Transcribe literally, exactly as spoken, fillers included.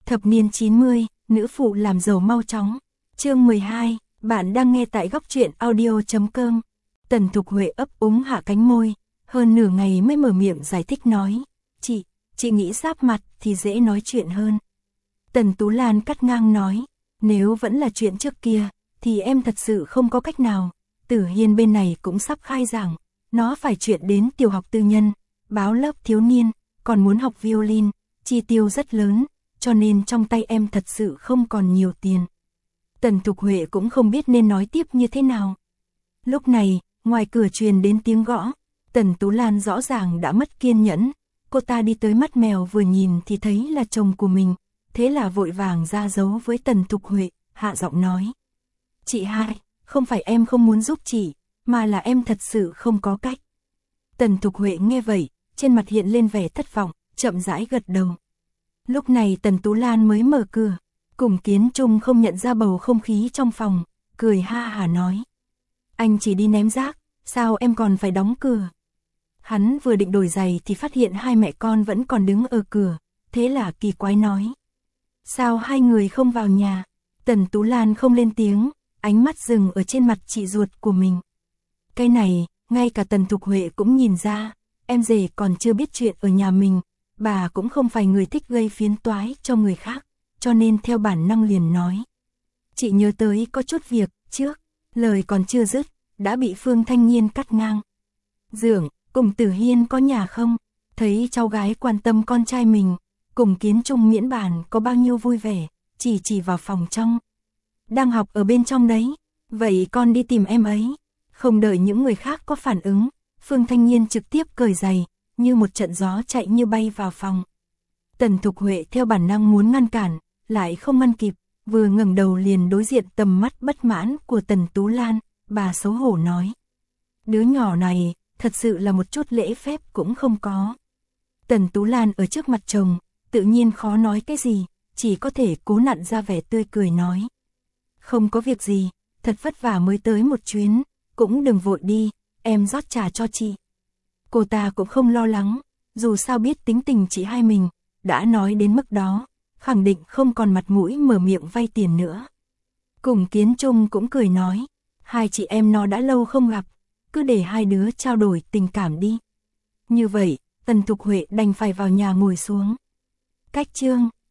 Thập niên chín mươi, nữ phụ làm giàu mau chóng. Chương mười hai, bạn đang nghe tại góc truyện audio chấm com. Tần Thục Huệ ấp úng hạ cánh môi, hơn nửa ngày mới mở miệng giải thích nói, chị, chị nghĩ giáp mặt thì dễ nói chuyện hơn. Tần Tú Lan cắt ngang nói, nếu vẫn là chuyện trước kia, thì em thật sự không có cách nào. Tử Hiên bên này cũng sắp khai giảng, nó phải chuyển đến tiểu học tư nhân, báo lớp thiếu niên, còn muốn học violin, chi tiêu rất lớn, cho nên trong tay em thật sự không còn nhiều tiền. Tần Thục Huệ cũng không biết nên nói tiếp như thế nào. Lúc này, ngoài cửa truyền đến tiếng gõ, Tần Tú Lan rõ ràng đã mất kiên nhẫn, cô ta đi tới mắt mèo vừa nhìn thì thấy là chồng của mình, thế là vội vàng ra dấu với Tần Thục Huệ, hạ giọng nói. Chị hai, không phải em không muốn giúp chị, mà là em thật sự không có cách. Tần Thục Huệ nghe vậy, trên mặt hiện lên vẻ thất vọng, chậm rãi gật đầu. Lúc này Tần Tú Lan mới mở cửa, Cùng Kiến Trung không nhận ra bầu không khí trong phòng, cười ha hả nói. Anh chỉ đi ném rác, sao em còn phải đóng cửa? Hắn vừa định đổi giày thì phát hiện hai mẹ con vẫn còn đứng ở cửa, thế là kỳ quái nói. Sao hai người không vào nhà? Tần Tú Lan không lên tiếng, ánh mắt dừng ở trên mặt chị ruột của mình. Cái này, ngay cả Tần Thục Huệ cũng nhìn ra, em rể còn chưa biết chuyện ở nhà mình, bà cũng không phải người thích gây phiến toái cho người khác, cho nên theo bản năng liền nói. Chị nhớ tới có chút việc, trước, lời còn chưa dứt, đã bị Phương Thanh Nhiên cắt ngang. Dượng, Cùng Tử Hiên có nhà không? Thấy cháu gái quan tâm con trai mình, Cùng Kiến Trung miễn bàn có bao nhiêu vui vẻ, chỉ chỉ vào phòng trong. Đang học ở bên trong đấy, vậy con đi tìm em ấy. Không đợi những người khác có phản ứng, Phương Thanh Nhiên trực tiếp cởi giày, như một trận gió chạy như bay vào phòng. Tần Thục Huệ theo bản năng muốn ngăn cản, lại không ngăn kịp, vừa ngẩng đầu liền đối diện tầm mắt bất mãn của Tần Tú Lan, bà xấu hổ nói. Đứa nhỏ này, thật sự là một chút lễ phép cũng không có. Tần Tú Lan ở trước mặt chồng, tự nhiên khó nói cái gì, chỉ có thể cố nặn ra vẻ tươi cười nói. Không có việc gì, thật vất vả mới tới một chuyến, cũng đừng vội đi, em rót trà cho chị. Cô ta cũng không lo lắng, dù sao biết tính tình chị hai mình, đã nói đến mức đó, khẳng định không còn mặt mũi mở miệng vay tiền nữa. Cùng Kiến Trung cũng cười nói, hai chị em nó đã lâu không gặp, cứ để hai đứa trao đổi tình cảm đi. Như vậy, Tần Thục Huệ đành phải vào nhà ngồi xuống. Cách chương,